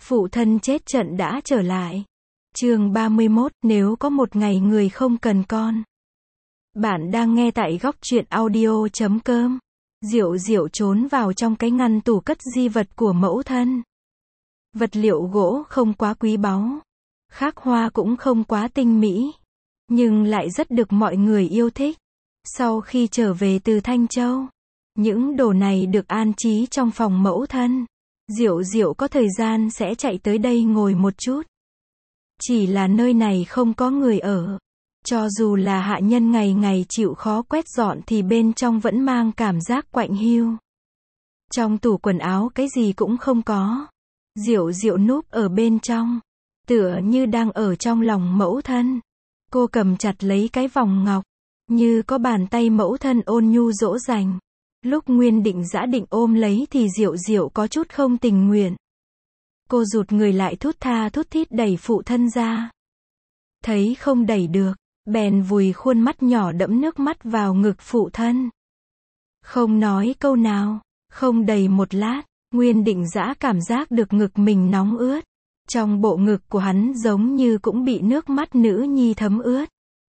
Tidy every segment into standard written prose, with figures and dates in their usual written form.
Phụ thân chết trận đã trở lại. Chương 31, nếu có một ngày người không cần con. Bạn đang nghe tại góc truyện audio.com. Diệu Diệu trốn vào trong cái ngăn tủ cất di vật của mẫu thân. Vật liệu gỗ không quá quý báu, khắc hoa cũng không quá tinh mỹ, nhưng lại rất được mọi người yêu thích. Sau khi trở về từ Thanh Châu, những đồ này được an trí trong phòng mẫu thân. Diệu Diệu có thời gian sẽ chạy tới đây ngồi một chút. Chỉ là nơi này không có người ở. Cho dù là hạ nhân ngày ngày chịu khó quét dọn thì bên trong vẫn mang cảm giác quạnh hiu. Trong tủ quần áo cái gì cũng không có. Diệu Diệu núp ở bên trong, tựa như đang ở trong lòng mẫu thân. Cô cầm chặt lấy cái vòng ngọc, như có bàn tay mẫu thân ôn nhu dỗ dành. Lúc Nguyên Định Dã định ôm lấy thì Diệu Diệu có chút không tình nguyện. Cô rụt người lại thút tha thút thít đẩy phụ thân ra. Thấy không đẩy được, bèn vùi khuôn mắt nhỏ đẫm nước mắt vào ngực phụ thân. Không nói câu nào, không đầy một lát, Nguyên Định Dã cảm giác được ngực mình nóng ướt. Trong bộ ngực của hắn giống như cũng bị nước mắt nữ nhi thấm ướt.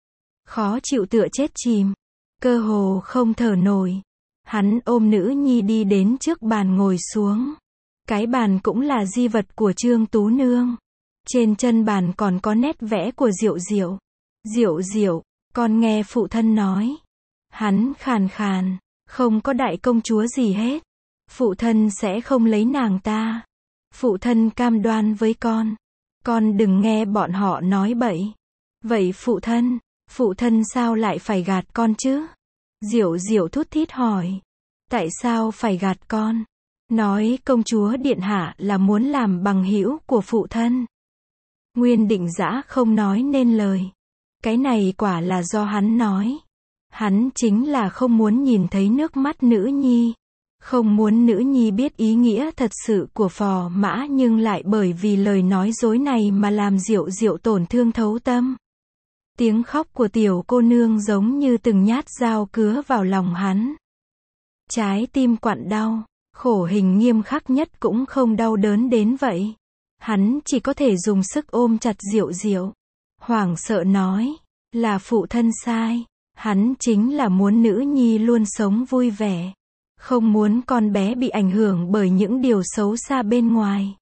Khó chịu tựa chết chìm, cơ hồ không thở nổi. Hắn ôm nữ nhi đi đến trước bàn ngồi xuống. Cái bàn cũng là di vật của Trương Tú Nương. Trên chân bàn còn có nét vẽ của Diệu Diệu. Diệu Diệu, con nghe phụ thân nói. Hắn khàn khàn, không có đại công chúa gì hết. Phụ thân sẽ không lấy nàng ta. Phụ thân cam đoan với con đừng nghe bọn họ nói bậy. Vậy phụ thân sao lại phải gạt con chứ? Diệu Diệu thút thít hỏi. Tại sao phải gạt con? Nói công chúa điện hạ là muốn làm bằng hữu của phụ thân. Nguyên Định Dã không nói nên lời. Cái này quả là do hắn nói. Hắn chính là không muốn nhìn thấy nước mắt nữ nhi. Không muốn nữ nhi biết ý nghĩa thật sự của Phò Mã, nhưng lại bởi vì lời nói dối này mà làm Diệu Diệu tổn thương thấu tâm. Tiếng khóc của tiểu cô nương giống như từng nhát dao cứa vào lòng hắn. Trái tim quặn đau, khổ hình nghiêm khắc nhất cũng không đau đớn đến vậy. Hắn chỉ có thể dùng sức ôm chặt Diệu Diệu. Hoảng sợ nói, là phụ thân sai. Hắn chính là muốn nữ nhi luôn sống vui vẻ. Không muốn con bé bị ảnh hưởng bởi những điều xấu xa bên ngoài.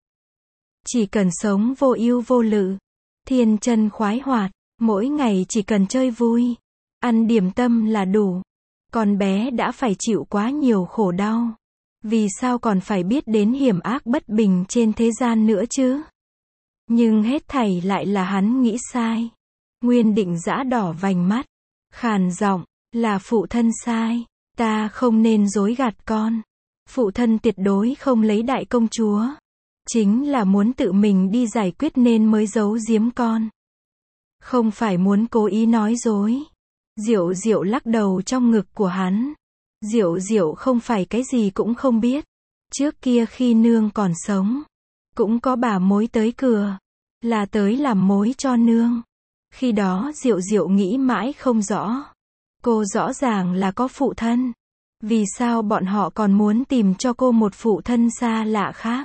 Chỉ cần sống vô ưu vô lự, thiên chân khoái hoạt, mỗi ngày chỉ cần chơi vui, ăn điểm tâm là đủ. Con bé đã phải chịu quá nhiều khổ đau. Vì sao còn phải biết đến hiểm ác bất bình trên thế gian nữa chứ? Nhưng hết thảy lại là hắn nghĩ sai. Nguyên Định Dã đỏ vành mắt, khàn giọng, là phụ thân sai. Ta không nên dối gạt con. Phụ thân tuyệt đối không lấy đại công chúa. Chính là muốn tự mình đi giải quyết nên mới giấu giếm con. Không phải muốn cố ý nói dối. Diệu Diệu lắc đầu trong ngực của hắn. Diệu Diệu không phải cái gì cũng không biết. Trước kia khi nương còn sống, cũng có bà mối tới cửa. Là tới làm mối cho nương. Khi đó Diệu Diệu nghĩ mãi không rõ. Cô rõ ràng là có phụ thân. Vì sao bọn họ còn muốn tìm cho cô một phụ thân xa lạ khác?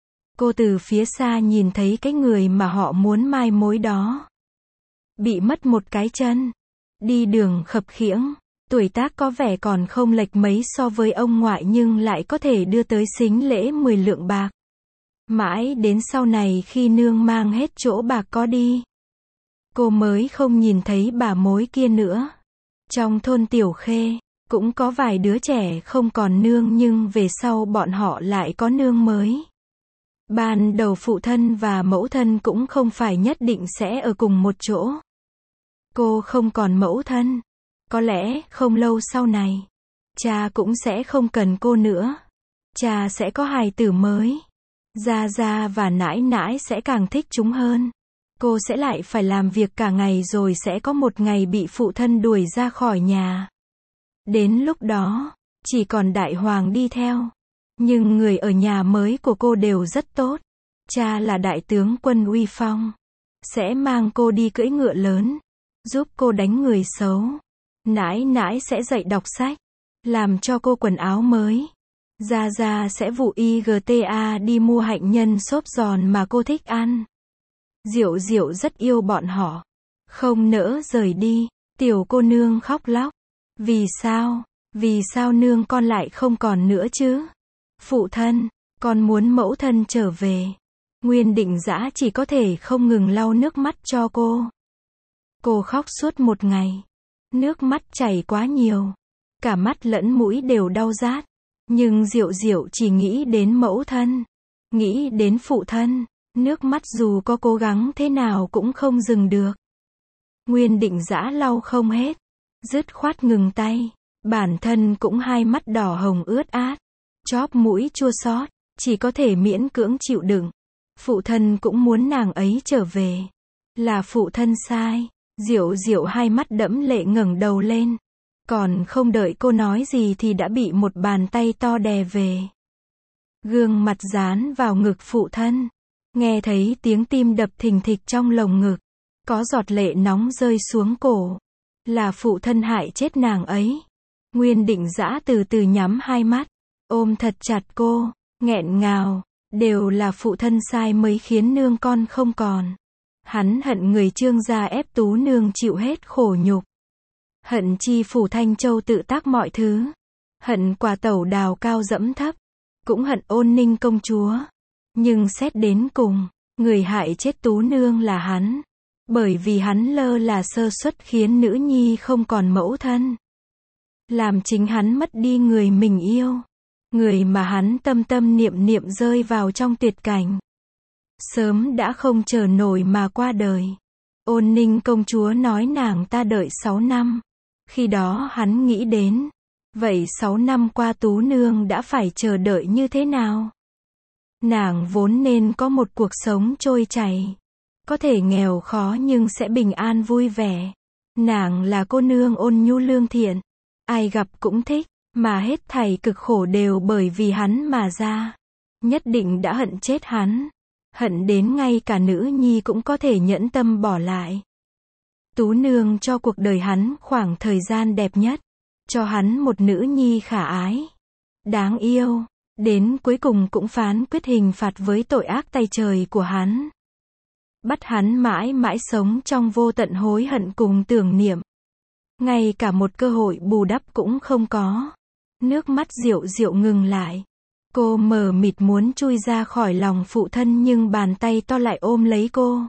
Cô từ phía xa nhìn thấy cái người mà họ muốn mai mối đó. Bị mất một cái chân. Đi đường khập khiễng. Tuổi tác có vẻ còn không lệch mấy so với ông ngoại nhưng lại có thể đưa tới sính lễ 10 lượng bạc. Mãi đến sau này khi nương mang hết chỗ bạc có đi, cô mới không nhìn thấy bà mối kia nữa. Trong thôn Tiểu Khê, cũng có vài đứa trẻ không còn nương nhưng về sau bọn họ lại có nương mới. Ban đầu phụ thân và mẫu thân cũng không phải nhất định sẽ ở cùng một chỗ. Cô không còn mẫu thân. Có lẽ không lâu sau này, cha cũng sẽ không cần cô nữa. Cha sẽ có hài tử mới. Gia Gia và nãi nãi sẽ càng thích chúng hơn. Cô sẽ lại phải làm việc cả ngày rồi sẽ có một ngày bị phụ thân đuổi ra khỏi nhà. Đến lúc đó, chỉ còn đại hoàng đi theo. Nhưng người ở nhà mới của cô đều rất tốt. Cha là đại tướng quân uy phong. Sẽ mang cô đi cưỡi ngựa lớn. Giúp cô đánh người xấu. Nãi nãi sẽ dạy đọc sách. Làm cho cô quần áo mới. Gia Gia sẽ vụ IGTA đi mua hạnh nhân xốp giòn mà cô thích ăn. Diệu Diệu rất yêu bọn họ. Không nỡ rời đi. Tiểu cô nương khóc lóc. Vì sao? Vì sao nương con lại không còn nữa chứ? Phụ thân, con muốn mẫu thân trở về. Nguyên Định Dã chỉ có thể không ngừng lau nước mắt cho cô. Cô khóc suốt một ngày. Nước mắt chảy quá nhiều. Cả mắt lẫn mũi đều đau rát. Nhưng Diệu Diệu chỉ nghĩ đến mẫu thân. Nghĩ đến phụ thân. Nước mắt dù có cố gắng thế nào cũng không dừng được. Nguyên Định Dã lau không hết. Dứt khoát ngừng tay. Bản thân cũng hai mắt đỏ hồng ướt át. Chóp mũi chua xót, chỉ có thể miễn cưỡng chịu đựng. Phụ thân cũng muốn nàng ấy trở về. Là phụ thân sai. Diệu Diệu hai mắt đẫm lệ ngẩng đầu lên. Còn không đợi cô nói gì thì đã bị một bàn tay to đè về. Gương mặt dán vào ngực phụ thân. Nghe thấy tiếng tim đập thình thịch trong lồng ngực. Có giọt lệ nóng rơi xuống cổ. Là phụ thân hại chết nàng ấy. Nguyên Định Dã từ từ nhắm hai mắt. Ôm thật chặt cô. Nghẹn ngào. Đều là phụ thân sai mới khiến nương con không còn. Hắn hận người Trương gia ép Tú nương chịu hết khổ nhục. Hận Chi Phủ Thanh Châu tự tác mọi thứ. Hận Quả Tẩu Đào cao dẫm thấp. Cũng hận Ôn Ninh công chúa. Nhưng xét đến cùng, người hại chết Tú nương là hắn. Bởi vì hắn lơ là sơ suất khiến nữ nhi không còn mẫu thân. Làm chính hắn mất đi người mình yêu. Người mà hắn tâm tâm niệm niệm rơi vào trong tuyệt cảnh. Sớm đã không chờ nổi mà qua đời. Ôn Ninh công chúa nói nàng ta đợi 6 năm. Khi đó hắn nghĩ đến. Vậy 6 năm qua Tú nương đã phải chờ đợi như thế nào? Nàng vốn nên có một cuộc sống trôi chảy. Có thể nghèo khó nhưng sẽ bình an vui vẻ. Nàng là cô nương ôn nhu lương thiện. Ai gặp cũng thích. Mà hết thảy cực khổ đều bởi vì hắn mà ra. Nhất định đã hận chết hắn. Hận đến ngay cả nữ nhi cũng có thể nhẫn tâm bỏ lại. Tú nương cho cuộc đời hắn khoảng thời gian đẹp nhất. Cho hắn một nữ nhi khả ái. Đáng yêu. Đến cuối cùng cũng phán quyết hình phạt với tội ác tay trời của hắn. Bắt hắn mãi mãi sống trong vô tận hối hận cùng tưởng niệm. Ngay cả một cơ hội bù đắp cũng không có. Nước mắt Diệu Diệu ngừng lại. Cô mờ mịt muốn chui ra khỏi lòng phụ thân nhưng bàn tay to lại ôm lấy cô.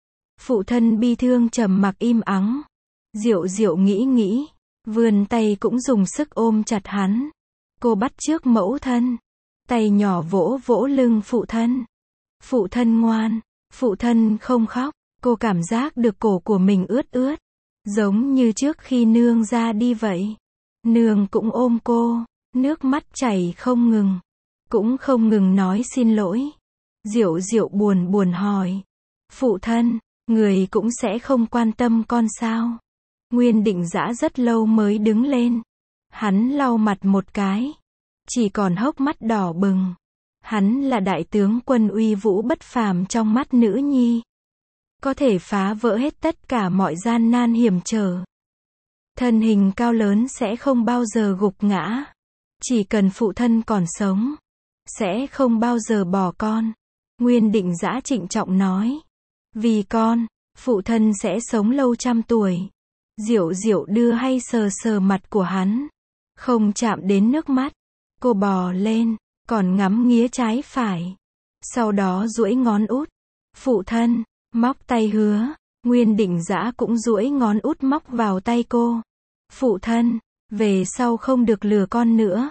Phụ thân bi thương trầm mặc im ắng. Diệu Diệu nghĩ, vươn tay cũng dùng sức ôm chặt hắn. Cô bắt chước mẫu thân. Tay nhỏ vỗ vỗ lưng phụ thân. Phụ thân ngoan, phụ thân không khóc. Cô cảm giác được cổ của mình ướt ướt. Giống như trước khi nương ra đi vậy. Nương cũng ôm cô. Nước mắt chảy không ngừng. Cũng không ngừng nói xin lỗi. Diệu Diệu buồn buồn hỏi. Phụ thân, người cũng sẽ không quan tâm con sao? Nguyên Định Dã rất lâu mới đứng lên. Hắn lau mặt một cái. Chỉ còn hốc mắt đỏ bừng. Hắn là đại tướng quân uy vũ bất phàm trong mắt nữ nhi. Có thể phá vỡ hết tất cả mọi gian nan hiểm trở. Thân hình cao lớn sẽ không bao giờ gục ngã. Chỉ cần phụ thân còn sống. Sẽ không bao giờ bỏ con. Nguyên Định Dã trịnh trọng nói. Vì con, phụ thân sẽ sống lâu trăm tuổi. Diệu Diệu đưa hay sờ sờ mặt của hắn. Không chạm đến nước mắt. Cô bò lên, còn ngắm nghía trái phải. Sau đó duỗi ngón út. Phụ thân, móc tay hứa. Nguyên Định Dã cũng duỗi ngón út móc vào tay cô. Phụ thân, về sau không được lừa con nữa.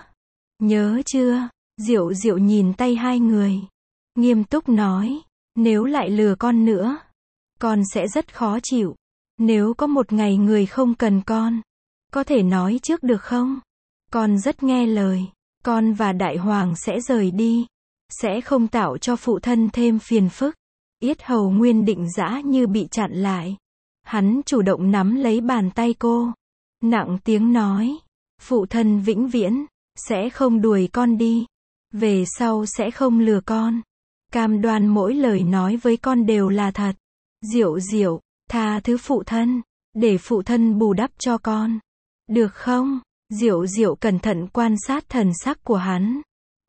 Nhớ chưa? Diệu Diệu nhìn tay hai người. Nghiêm túc nói. Nếu lại lừa con nữa, con sẽ rất khó chịu. Nếu có một ngày người không cần con, có thể nói trước được không? Con rất nghe lời. Con và Đại Hoàng sẽ rời đi. Sẽ không tạo cho phụ thân thêm phiền phức. Yết hầu Nguyên Định Dã như bị chặn lại. Hắn chủ động nắm lấy bàn tay cô. Nặng tiếng nói. Phụ thân vĩnh viễn sẽ không đuổi con đi. Về sau sẽ không lừa con. Cam đoan mỗi lời nói với con đều là thật. Diệu Diệu, tha thứ phụ thân. Để phụ thân bù đắp cho con. Được không? Diệu Diệu cẩn thận quan sát thần sắc của hắn.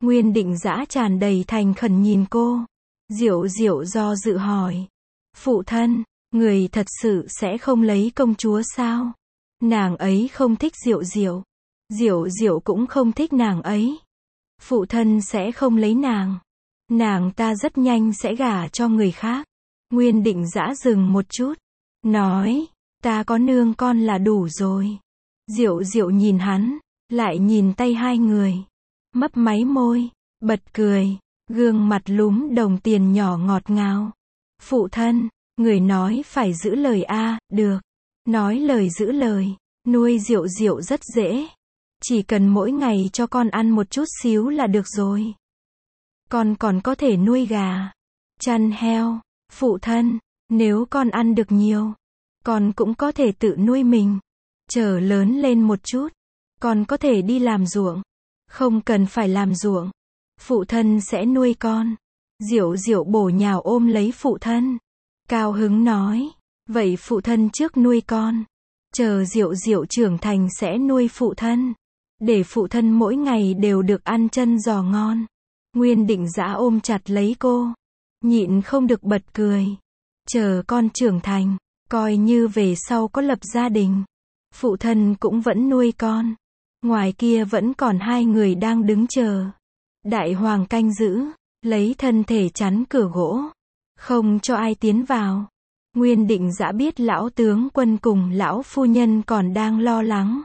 Nguyên Định Dã tràn đầy thành khẩn nhìn cô. Diệu Diệu do dự hỏi. Phụ thân, người thật sự sẽ không lấy công chúa sao? Nàng ấy không thích Diệu Diệu. Diệu Diệu cũng không thích nàng ấy. Phụ thân sẽ không lấy nàng. Nàng ta rất nhanh sẽ gả cho người khác. Nguyên Định Dã dừng một chút. Nói, ta có nương con là đủ rồi. Diệu Diệu nhìn hắn, lại nhìn tay hai người. Mấp máy môi, bật cười, gương mặt lúm đồng tiền nhỏ ngọt ngào. Phụ thân, người nói phải giữ lời a, được. Nói lời giữ lời, nuôi Diệu Diệu rất dễ. Chỉ cần mỗi ngày cho con ăn một chút xíu là được rồi. Con còn có thể nuôi gà, chăn heo. Phụ thân, nếu con ăn được nhiều, con cũng có thể tự nuôi mình. Chờ lớn lên một chút, con có thể đi làm ruộng. Không cần phải làm ruộng. Phụ thân sẽ nuôi con. Diệu Diệu bổ nhào ôm lấy phụ thân. Cao hứng nói. Vậy phụ thân trước nuôi con. Chờ Diệu Diệu trưởng thành sẽ nuôi phụ thân. Để phụ thân mỗi ngày đều được ăn chân giò ngon. Nguyên Định Dã ôm chặt lấy cô. Nhịn không được bật cười. Chờ con trưởng thành, coi như về sau có lập gia đình. Phụ thân cũng vẫn nuôi con. Ngoài kia vẫn còn hai người đang đứng chờ. Đại hoàng canh giữ, lấy thân thể chắn cửa gỗ. Không cho ai tiến vào. Nguyên Định Dã biết lão tướng quân cùng lão phu nhân còn đang lo lắng.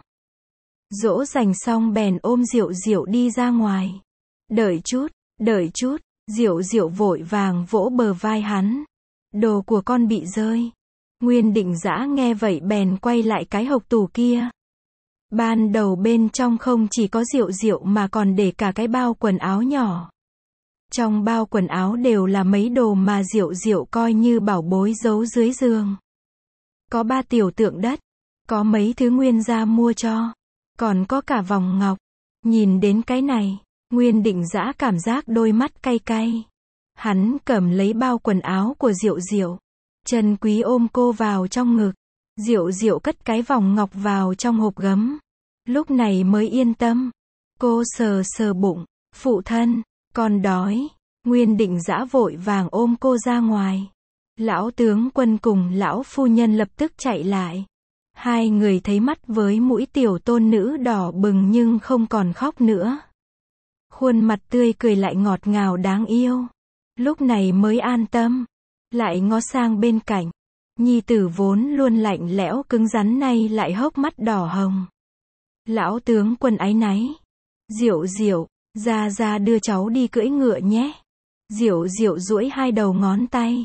Dỗ dành xong bèn ôm Diệu Diệu đi ra ngoài. Đợi chút, Diệu Diệu vội vàng vỗ bờ vai hắn. Đồ của con bị rơi. Nguyên Định Dã nghe vậy bèn quay lại cái hộc tủ kia. Ban đầu bên trong không chỉ có Diệu Diệu mà còn để cả cái bao quần áo nhỏ. Trong bao quần áo đều là mấy đồ mà Diệu Diệu coi như bảo bối giấu dưới giường. Có 3 tiểu tượng đất, có mấy thứ Nguyên gia mua cho, còn có cả vòng ngọc. Nhìn đến cái này, Nguyên Định Dã cảm giác đôi mắt cay cay. Hắn cầm lấy bao quần áo của Diệu Diệu, Trân quý ôm cô vào trong ngực. Diệu Diệu cất cái vòng ngọc vào trong hộp gấm. Lúc này mới yên tâm. Cô sờ sờ bụng. Phụ thân, con đói. Nguyên Định Dã vội vàng ôm cô ra ngoài. Lão tướng quân cùng lão phu nhân lập tức chạy lại. Hai người thấy mắt với mũi tiểu tôn nữ đỏ bừng nhưng không còn khóc nữa. Khuôn mặt tươi cười lại ngọt ngào đáng yêu. Lúc này mới an tâm. Lại ngó sang bên cạnh. Nhi tử vốn luôn lạnh lẽo cứng rắn nay lại hốc mắt đỏ hồng. Lão tướng quân áy náy. Diệu Diệu, ra đưa cháu đi cưỡi ngựa nhé. Diệu Diệu duỗi hai đầu ngón tay.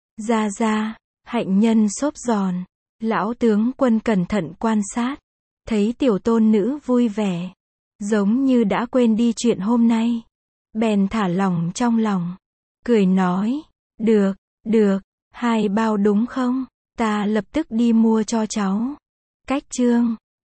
Ra, hạnh nhân xốp giòn. Lão tướng quân cẩn thận quan sát. Thấy tiểu tôn nữ vui vẻ. Giống như đã quên đi chuyện hôm nay. Bèn thả lỏng trong lòng. Cười nói. Được, 2 bao đúng không? Ta lập tức đi mua cho cháu. Cách chương